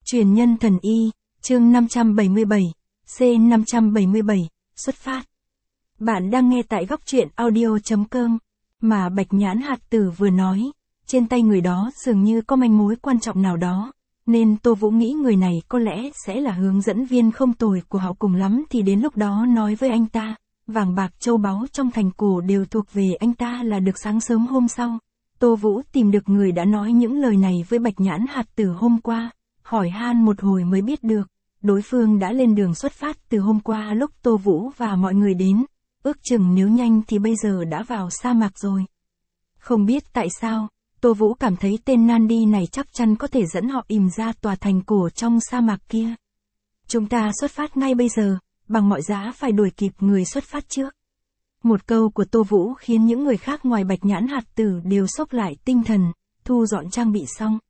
Truyền nhân thần y, chương 577, C577, xuất phát. Bạn đang nghe tại góc truyện audio.com, mà Bạch Nhãn Hạt Tử vừa nói, trên tay người đó dường như có manh mối quan trọng nào đó, nên Tô Vũ nghĩ người này có lẽ sẽ là hướng dẫn viên không tồi của họ, cùng lắm thì đến lúc đó nói với anh ta, vàng bạc châu báu trong thành cổ đều thuộc về anh ta là được. Sáng sớm hôm sau, Tô Vũ tìm được người đã nói những lời này với Bạch Nhãn Hạt Tử hôm qua, hỏi han một hồi mới biết được, đối phương đã lên đường xuất phát từ hôm qua lúc Tô Vũ và mọi người đến, ước chừng nếu nhanh thì bây giờ đã vào sa mạc rồi. Không biết tại sao, Tô Vũ cảm thấy tên Nandi này chắc chắn có thể dẫn họ ìm ra tòa thành cổ trong sa mạc kia. Chúng ta xuất phát ngay bây giờ, bằng mọi giá phải đuổi kịp người xuất phát trước. Một câu của Tô Vũ khiến những người khác ngoài Bạch Nhãn Hạt Tử đều sốc lại tinh thần, thu dọn trang bị xong.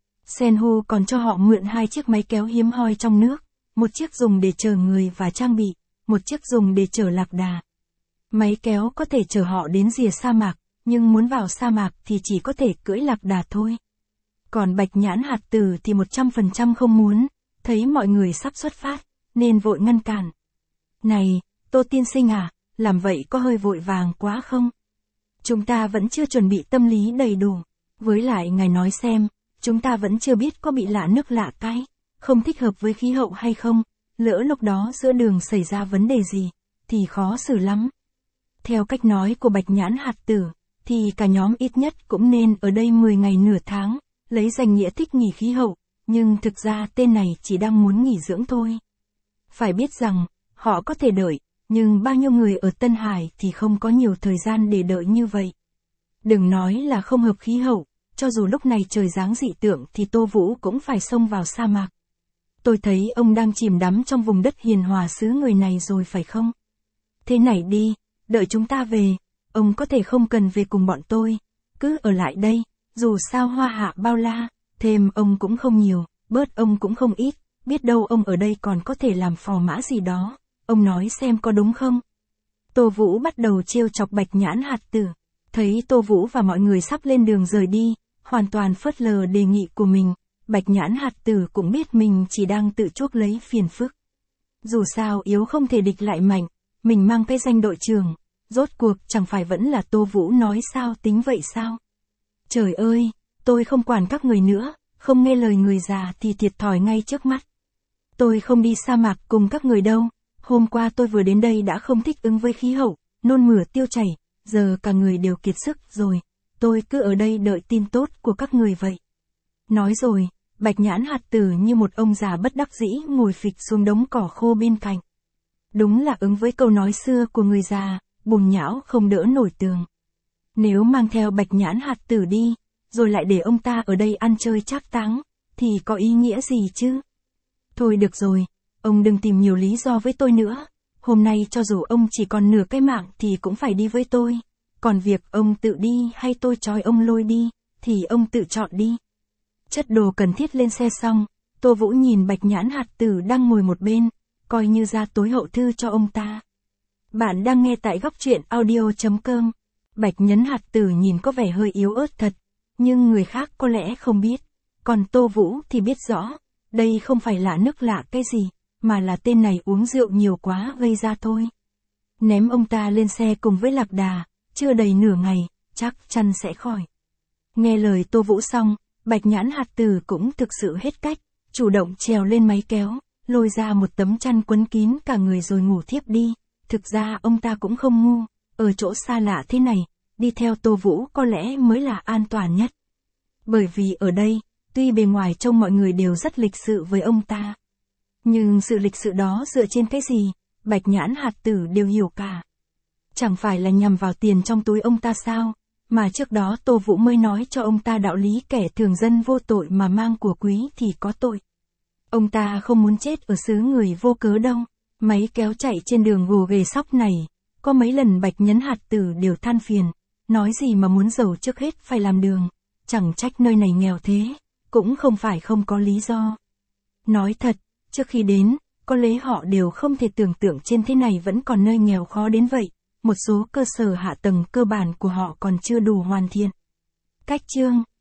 Senhu còn cho họ mượn 2 chiếc máy kéo hiếm hoi trong nước, một chiếc dùng để chở người và trang bị, một chiếc dùng để chở lạc đà. Máy kéo có thể chở họ đến rìa sa mạc, nhưng muốn vào sa mạc thì chỉ có thể cưỡi lạc đà thôi. Còn Bạch Nhãn Hạt Tử thì 100% không muốn, thấy mọi người sắp xuất phát, nên vội ngăn cản. Này, Tô tiên sinh à, làm vậy có hơi vội vàng quá không? Chúng ta vẫn chưa chuẩn bị tâm lý đầy đủ, với lại ngài nói xem, chúng ta vẫn chưa biết có bị lạ nước lạ cái, không thích hợp với khí hậu hay không, lỡ lúc đó giữa đường xảy ra vấn đề gì, thì khó xử lắm. Theo cách nói của Bạch Nhãn Hạt Tử, thì cả nhóm ít nhất cũng nên ở đây 10 ngày nửa tháng, lấy danh nghĩa thích nghỉ khí hậu, nhưng thực ra tên này chỉ đang muốn nghỉ dưỡng thôi. Phải biết rằng, họ có thể đợi, nhưng bao nhiêu người ở Tân Hải thì không có nhiều thời gian để đợi như vậy. Đừng nói là không hợp khí hậu, cho dù lúc này trời giáng dị tượng thì Tô Vũ cũng phải xông vào sa mạc. Tôi thấy ông đang chìm đắm trong vùng đất hiền hòa xứ người này rồi phải không? Thế này đi, đợi chúng ta về, ông có thể không cần về cùng bọn tôi, cứ ở lại đây, dù sao hoa hạ bao la, thêm ông cũng không nhiều, bớt ông cũng không ít, biết đâu ông ở đây còn có thể làm phò mã gì đó, ông nói xem có đúng không? Tô Vũ bắt đầu trêu chọc Bạch Nhãn Hạt Tử, thấy Tô Vũ và mọi người sắp lên đường rời đi, hoàn toàn phớt lờ đề nghị của mình, Bạch Nhãn Hạt Tử cũng biết mình chỉ đang tự chuốc lấy phiền phức. Dù sao yếu không thể địch lại mạnh, mình mang cái danh đội trưởng, rốt cuộc chẳng phải vẫn là Tô Vũ nói sao tính vậy sao? Trời ơi, tôi không quản các người nữa, không nghe lời người già thì thiệt thòi ngay trước mắt. Tôi không đi sa mạc cùng các người đâu, hôm qua tôi vừa đến đây đã không thích ứng với khí hậu, nôn mửa tiêu chảy, giờ cả người đều kiệt sức rồi, tôi cứ ở đây đợi tin tốt của các người vậy. Nói rồi, Bạch Nhãn Hạt Tử như một ông già bất đắc dĩ ngồi phịch xuống đống cỏ khô bên cạnh. Đúng là ứng với câu nói xưa của người già, bùn nhão không đỡ nổi tường. Nếu mang theo Bạch Nhãn Hạt Tử đi, rồi lại để ông ta ở đây ăn chơi trác táng, thì có ý nghĩa gì chứ? Thôi được rồi, ông đừng tìm nhiều lý do với tôi nữa, hôm nay cho dù ông chỉ còn nửa cái mạng thì cũng phải đi với tôi, còn việc ông tự đi hay tôi trói ông lôi đi, thì ông tự chọn đi. Chất đồ cần thiết lên xe xong, Tô Vũ nhìn Bạch Nhãn Hạt Tử đang ngồi một bên, coi như ra tối hậu thư cho ông ta. Bạn đang nghe tại góc truyện audio.com. Bạch Nhãn Hạt Tử nhìn có vẻ hơi yếu ớt thật, nhưng người khác có lẽ không biết, còn Tô Vũ thì biết rõ, đây không phải lạ nước lạ cái gì, mà là tên này uống rượu nhiều quá gây ra thôi. Ném ông ta lên xe cùng với lạc đà, chưa đầy nửa ngày, chắc chắn sẽ khỏi. Nghe lời Tô Vũ xong, Bạch Nhãn Hạt Tử cũng thực sự hết cách, chủ động trèo lên máy kéo, lôi ra một tấm chăn quấn kín cả người rồi ngủ thiếp đi. Thực ra ông ta cũng không ngu, ở chỗ xa lạ thế này, đi theo Tô Vũ có lẽ mới là an toàn nhất. Bởi vì ở đây, tuy bề ngoài trông mọi người đều rất lịch sự với ông ta, nhưng sự lịch sự đó dựa trên cái gì, Bạch Nhãn Hạt Tử đều hiểu cả. Chẳng phải là nhằm vào tiền trong túi ông ta sao, mà trước đó Tô Vũ mới nói cho ông ta đạo lý kẻ thường dân vô tội mà mang của quý thì có tội. Ông ta không muốn chết ở xứ người vô cớ đâu. Máy kéo chạy trên đường gồ ghề sóc này, có mấy lần Bạch Nhãn Hạt Tử đều than phiền, nói gì mà muốn giàu trước hết phải làm đường, chẳng trách nơi này nghèo thế, cũng không phải không có lý do. Nói thật, trước khi đến, có lẽ họ đều không thể tưởng tượng trên thế này vẫn còn nơi nghèo khó đến vậy, một số cơ sở hạ tầng cơ bản của họ còn chưa đủ hoàn thiện. Cách chương